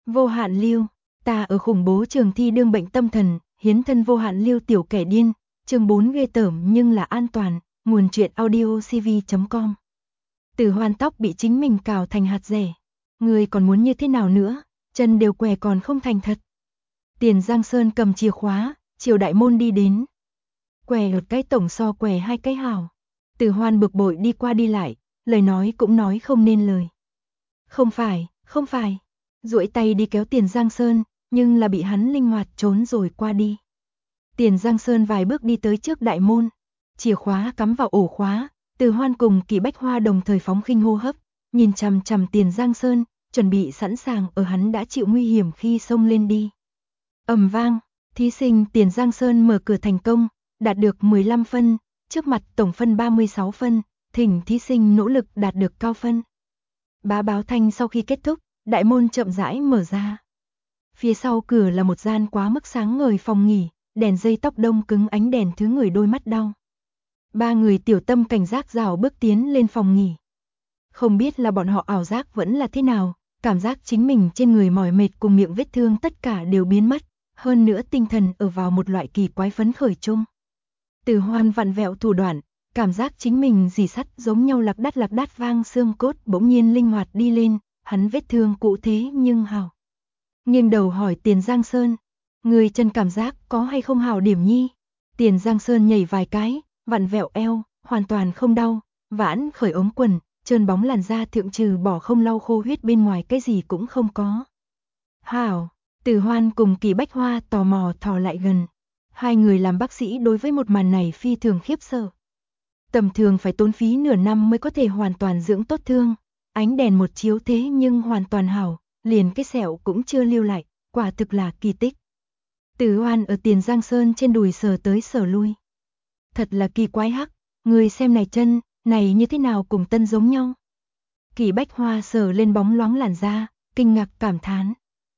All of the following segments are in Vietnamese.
Vô hạn lưu, ta ở khủng bố trường thi đương bệnh tâm thần, hiến thân vô hạn lưu tiểu kẻ điên, chương 4 ghê tởm nhưng là an toàn, nguồn truyện audio cv.com. Từ Hoan tóc bị chính mình cào thành hạt rẻ. Người còn muốn như thế nào nữa, chân đều què còn không thành thật. Tiền Giang Sơn cầm chìa khóa, chiều đại môn đi đến. Què một cái tổng so què hai cái hào. Từ Hoan bực bội đi qua đi lại, lời nói cũng nói không nên lời. Không phải. Duỗi tay đi kéo Tiền Giang Sơn, nhưng là bị hắn linh hoạt trốn rồi qua đi. Tiền Giang Sơn vài bước đi tới trước đại môn, chìa khóa cắm vào ổ khóa, Từ Hoan cùng Kỳ Bách Hoa đồng thời phóng khinh hô hấp, nhìn chằm chằm Tiền Giang Sơn, chuẩn bị sẵn sàng ở hắn đã chịu nguy hiểm khi xông lên đi. Ầm vang, thí sinh Tiền Giang Sơn mở cửa thành công, đạt được 15 phân, trước mặt tổng phân 36 phân, thỉnh thí sinh nỗ lực đạt được cao phân. Bá báo thanh sau khi kết thúc, đại môn chậm rãi mở ra. Phía sau cửa là một gian quá mức sáng ngời phòng nghỉ, đèn dây tóc đông cứng ánh đèn thứ người đôi mắt đau. Ba người tiểu tâm cảnh giác rảo bước tiến lên phòng nghỉ. Không biết là bọn họ ảo giác vẫn là thế nào, cảm giác chính mình trên người mỏi mệt cùng miệng vết thương tất cả đều biến mất, hơn nữa tinh thần ở vào một loại kỳ quái phấn khởi chung. Từ Hoan vặn vẹo thủ đoạn, cảm giác chính mình rỉ sắt giống nhau lạc đắt vang xương cốt bỗng nhiên linh hoạt đi lên, hắn vết thương cụ thế nhưng hào. Nghiêng đầu hỏi Tiền Giang Sơn, người chân cảm giác có hay không hào điểm nhi? Tiền Giang Sơn nhảy vài cái, vặn vẹo eo, hoàn toàn không đau, vãn khởi ống quần, trơn bóng làn da thượng trừ bỏ không lau khô huyết bên ngoài cái gì cũng không có. Hảo, Từ Hoan cùng Kỳ Bách Hoa tò mò thò lại gần. Hai người làm bác sĩ đối với một màn này phi thường khiếp sợ. Tầm thường phải tốn phí nửa năm mới có thể hoàn toàn dưỡng tốt thương, ánh đèn một chiếu thế nhưng hoàn toàn hảo, liền cái sẹo cũng chưa lưu lại, quả thực là kỳ tích. Từ Hoan ở Tiền Giang Sơn trên đùi sờ tới sờ lui. Thật là kỳ quái hắc, người xem này chân, này như thế nào cùng tân giống nhau. Kỳ Bách Hoa sờ lên bóng loáng làn da, kinh ngạc cảm thán.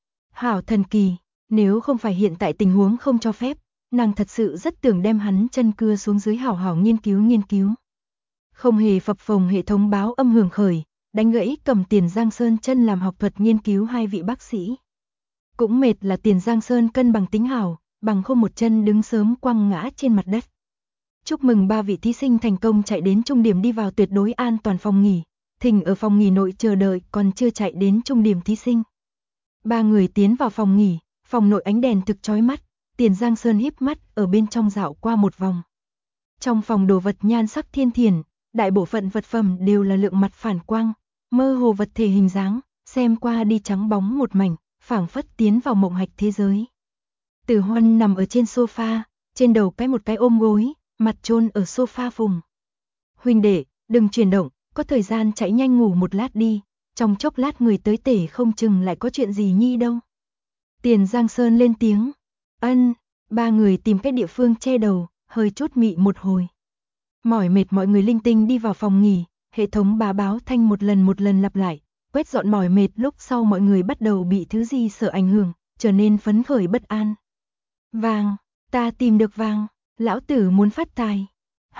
Hảo thần kỳ, nếu không phải hiện tại tình huống không cho phép, nàng thật sự rất tưởng đem hắn chân cưa xuống dưới hảo hảo nghiên cứu. Không hề phập phồng hệ thống báo âm hưởng khởi, đánh gãy cầm Tiền Giang Sơn chân làm học thuật nghiên cứu hai vị bác sĩ. Cũng mệt là Tiền Giang Sơn cân bằng tính hảo, bằng không một chân đứng sớm quăng ngã trên mặt đất. Chúc mừng ba vị thí sinh thành công chạy đến trung điểm đi vào tuyệt đối an toàn phòng nghỉ, thỉnh ở phòng nghỉ nội chờ đợi còn chưa chạy đến trung điểm thí sinh. Ba người tiến vào phòng nghỉ, phòng nội ánh đèn thực chói mắt, Tiền Giang Sơn híp mắt ở bên trong dạo qua một vòng. Trong phòng đồ vật nhan sắc thiên thiền, đại bộ phận vật phẩm đều là lượng mặt phản quang, mơ hồ vật thể hình dáng, xem qua đi trắng bóng một mảnh, phảng phất tiến vào mộng hạch thế giới. Từ Hoan nằm ở trên sofa, trên đầu một cái ôm gối, mặt chôn ở sofa phùng. Huynh đệ, đừng chuyển động, có thời gian chạy nhanh ngủ một lát đi, trong chốc lát người tới tể không chừng lại có chuyện gì nhi đâu. Tiền Giang Sơn lên tiếng. Ân, ba người tìm cái địa phương che đầu, hơi chút mị một hồi. Mỏi mệt mọi người linh tinh đi vào phòng nghỉ, hệ thống báo thanh một lần lặp lại, quét dọn mỏi mệt lúc sau mọi người bắt đầu bị thứ gì sợ ảnh hưởng, trở nên phấn khởi bất an. Vàng, ta tìm được vàng, lão tử muốn phát tài.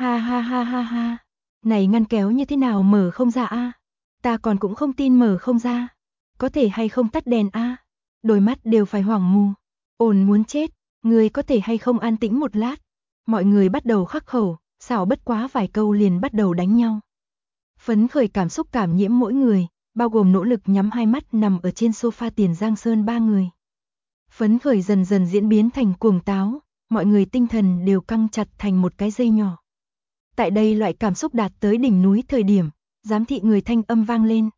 Ha. Này ngăn kéo như thế nào mở không ra a? Ta còn cũng không tin mở không ra. Có thể hay không tắt đèn a? Đôi mắt đều phải hoảng mù. Ồn muốn chết, người có thể hay không an tĩnh một lát. Mọi người bắt đầu khắc khẩu, xảo bất quá vài câu liền bắt đầu đánh nhau. Phấn khởi cảm xúc cảm nhiễm mỗi người, bao gồm nỗ lực nhắm hai mắt nằm ở trên sofa Tiền Giang Sơn ba người. Phấn khởi dần dần diễn biến thành cuồng táo, mọi người tinh thần đều căng chặt thành một cái dây nhỏ. Tại đây loại cảm xúc đạt tới đỉnh núi thời điểm, giám thị người thanh âm vang lên.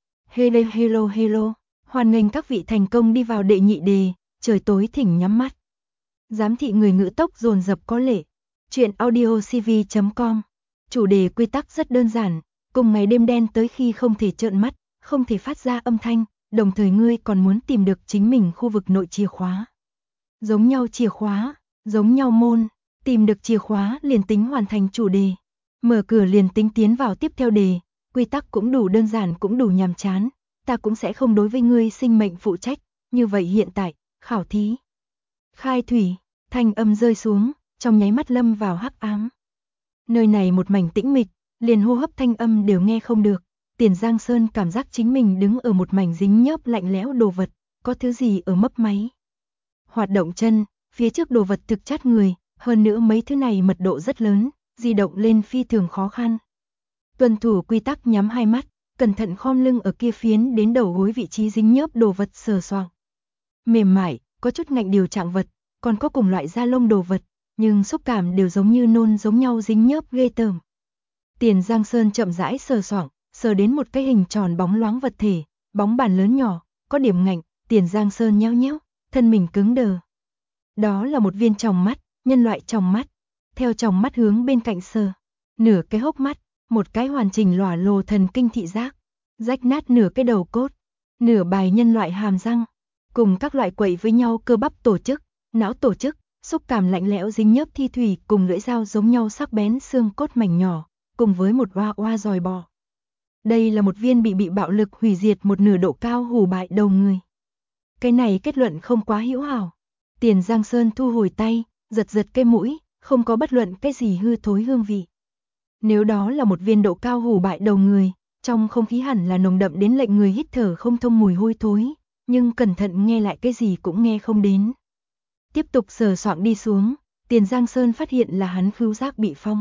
Hello, hoan nghênh các vị thành công đi vào đệ nhị đề, trời tối thỉnh nhắm mắt. Giám thị người ngữ tốc dồn dập có lệ. Chuyện audio cv.com. Chủ đề quy tắc rất đơn giản, cùng ngày đêm đen tới khi không thể trợn mắt, không thể phát ra âm thanh, đồng thời ngươi còn muốn tìm được chính mình khu vực nội chìa khóa. Giống nhau chìa khóa, giống nhau môn, tìm được chìa khóa liền tính hoàn thành chủ đề. Mở cửa liền tính tiến vào tiếp theo đề, quy tắc cũng đủ đơn giản cũng đủ nhàm chán, ta cũng sẽ không đối với ngươi sinh mệnh phụ trách, như vậy hiện tại, khảo thí. Khai thủy, thanh âm rơi xuống, trong nháy mắt lâm vào hắc ám. Nơi này một mảnh tĩnh mịch, liền hô hấp thanh âm đều nghe không được, Tiền Giang Sơn cảm giác chính mình đứng ở một mảnh dính nhớp lạnh lẽo đồ vật, có thứ gì ở mấp máy. Hoạt động chân, phía trước đồ vật thực chát người, hơn nữa mấy thứ này mật độ rất lớn, di động lên phi thường khó khăn. Tuân thủ quy tắc nhắm hai mắt, cẩn thận khom lưng ở kia phiến đến đầu gối vị trí dính nhớp đồ vật sờ soạng. Mềm mại, có chút ngạnh điều trạng vật, còn có cùng loại da lông đồ vật, nhưng xúc cảm đều giống như nôn giống nhau dính nhớp ghê tởm. Tiền Giang Sơn chậm rãi sờ soạng, sờ đến một cái hình tròn bóng loáng vật thể, bóng bàn lớn nhỏ, có điểm ngạnh, Tiền Giang Sơn nhéo nhéo, thân mình cứng đờ. Đó là một viên tròng mắt, nhân loại tròng mắt. Theo tròng mắt hướng bên cạnh sờ, nửa cái hốc mắt, một cái hoàn chỉnh lỏa lồ thần kinh thị giác, rách nát nửa cái đầu cốt, nửa bài nhân loại hàm răng, cùng các loại quậy với nhau cơ bắp tổ chức, não tổ chức, xúc cảm lạnh lẽo dính nhớp thi thủy cùng lưỡi dao giống nhau sắc bén xương cốt mảnh nhỏ, cùng với một oa oa giòi bò. Đây là một viên bị bạo lực hủy diệt một nửa độ cao hủ bại đầu người. Cái này kết luận không quá hữu hảo. Tiền Giang Sơn thu hồi tay, giật giật cái mũi, không có bất luận cái gì hư thối hương vị. Nếu đó là một viên độ cao hủ bại đầu người, trong không khí hẳn là nồng đậm đến lệnh người hít thở không thông mùi hôi thối, nhưng cẩn thận nghe lại cái gì cũng nghe không đến. Tiếp tục sờ soạng đi xuống, Tiền Giang Sơn phát hiện là hắn khứu giác bị phong.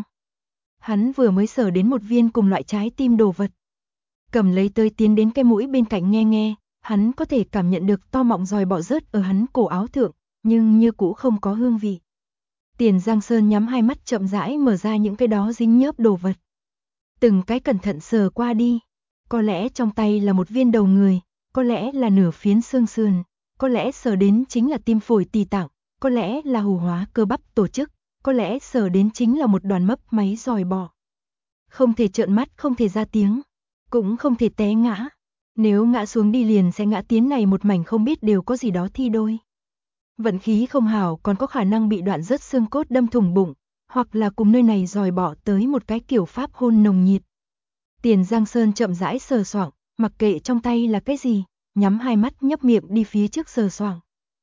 Hắn vừa mới sờ đến một viên cùng loại trái tim đồ vật. Cầm lấy tới tiến đến cái mũi bên cạnh nghe nghe, hắn có thể cảm nhận được to mọng giòi bọ rớt ở hắn cổ áo thượng, nhưng như cũ không có hương vị. Tiền Giang Sơn nhắm hai mắt chậm rãi mở ra những cái đó dính nhớp đồ vật. Từng cái cẩn thận sờ qua đi, có lẽ trong tay là một viên đầu người, có lẽ là nửa phiến xương sườn, có lẽ sờ đến chính là tim phổi tỳ tạng, có lẽ là hủ hóa cơ bắp tổ chức, có lẽ sờ đến chính là một đoàn mấp máy giòi bọ. Không thể trợn mắt, không thể ra tiếng, cũng không thể té ngã. Nếu ngã xuống đi liền sẽ ngã tiến này một mảnh không biết đều có gì đó thi đôi. Vận khí không hảo còn có khả năng bị đoạn rớt xương cốt đâm thủng bụng, hoặc là cùng nơi này giòi bọ tới một cái kiểu pháp hôn nồng nhiệt. Tiền Giang Sơn chậm rãi sờ soạng, mặc kệ trong tay là cái gì, nhắm hai mắt nhấp miệng đi phía trước sờ soạng.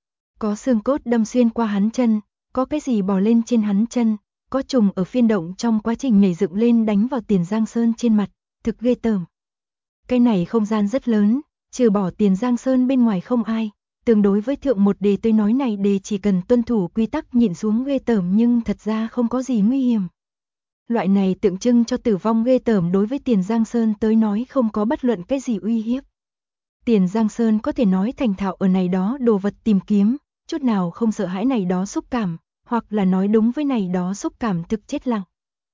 Có xương cốt đâm xuyên qua hắn chân, có cái gì bò lên trên hắn chân, có trùng ở phiên động trong quá trình nhảy dựng lên đánh vào Tiền Giang Sơn trên mặt, thực ghê tởm. Cái này không gian rất lớn, trừ bỏ Tiền Giang Sơn bên ngoài không ai. Tương đối với thượng một đề tôi nói này đề chỉ cần tuân thủ quy tắc nhịn xuống ghê tởm nhưng thật ra không có gì nguy hiểm. Loại này tượng trưng cho tử vong ghê tởm đối với Tiền Giang Sơn tới nói không có bất luận cái gì uy hiếp. Tiền Giang Sơn có thể nói thành thạo ở này đó đồ vật tìm kiếm, chút nào không sợ hãi này đó xúc cảm, hoặc là nói đúng với này đó xúc cảm thực chết lặng.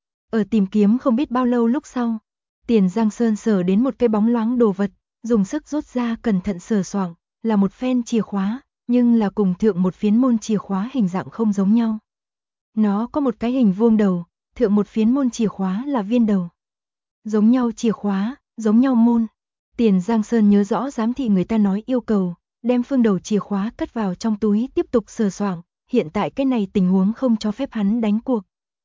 Ở tìm kiếm không biết bao lâu lúc sau, Tiền Giang Sơn sờ đến một cái bóng loáng đồ vật, dùng sức rút ra cẩn thận sờ soạng. Là một phen chìa khóa, nhưng là cùng thượng một phiến môn chìa khóa hình dạng không giống nhau. Nó có một cái hình vuông đầu, thượng một phiến môn chìa khóa là viên đầu. Giống nhau chìa khóa, giống nhau môn. Tiền Giang Sơn nhớ rõ giám thị người ta nói yêu cầu, đem phương đầu chìa khóa cất vào trong túi tiếp tục sờ soạng, hiện tại cái này tình huống không cho phép hắn đánh cuộc.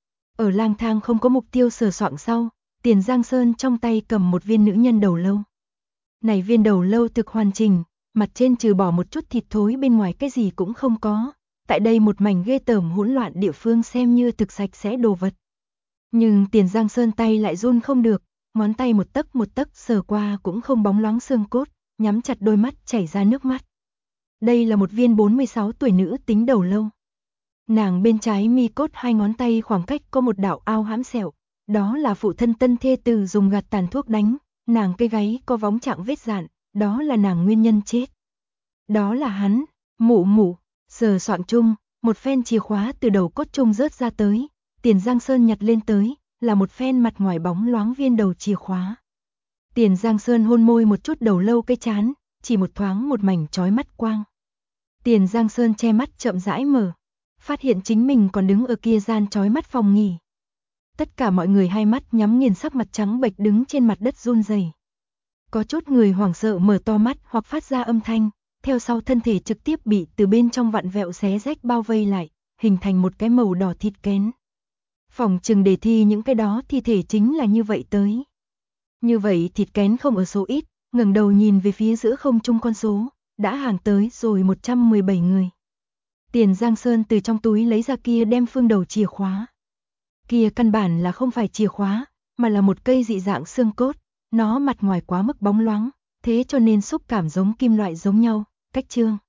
Ở lang thang không có mục tiêu sờ soạng sau, Tiền Giang Sơn trong tay cầm một viên nữ nhân đầu lâu. Này viên đầu lâu thực hoàn chỉnh, mặt trên trừ bỏ một chút thịt thối bên ngoài cái gì cũng không có. Tại đây một mảnh ghê tởm hỗn loạn địa phương xem như thực sạch sẽ đồ vật. Nhưng Tiền Giang Sơn tay lại run không được, ngón tay một tấc sờ qua cũng không bóng loáng xương cốt, nhắm chặt đôi mắt chảy ra nước mắt. Đây là một viên 46 tuổi nữ tính đầu lâu. Nàng bên trái mi cốt hai ngón tay khoảng cách có một đạo ao hãm sẹo, đó là phụ thân tân thê tử dùng gạt tàn thuốc đánh, nàng cây gáy có vóng trạng vết dạn, đó là nàng nguyên nhân chết. Đó là hắn, mụ, sờ soạng chung, một phen chìa khóa từ đầu cốt chung rớt ra tới, Tiền Giang Sơn nhặt lên tới, là một phen mặt ngoài bóng loáng viên đầu chìa khóa. Tiền Giang Sơn hôn môi một chút đầu lâu cái chán, chỉ một thoáng một mảnh chói mắt quang. Tiền Giang Sơn che mắt chậm rãi mở, phát hiện chính mình còn đứng ở kia gian chói mắt phòng nghỉ. Tất cả mọi người hai mắt nhắm nghiền sắc mặt trắng bệch đứng trên mặt đất run rẩy. Có chút người hoảng sợ mở to mắt hoặc phát ra âm thanh, theo sau thân thể trực tiếp bị từ bên trong vặn vẹo xé rách bao vây lại, hình thành một cái màu đỏ thịt kén. Phòng trừng đề thi những cái đó thi thể chính là như vậy tới. Như vậy thịt kén không ở số ít, ngẩng đầu nhìn về phía giữa không trung con số, đã hàng tới rồi 117 người. Tiền Giang Sơn từ trong túi lấy ra kia đem phương đầu chìa khóa. Kia căn bản là không phải chìa khóa, mà là một cây dị dạng xương cốt, nó mặt ngoài quá mức bóng loáng, thế cho nên xúc cảm giống kim loại giống nhau, Cách chương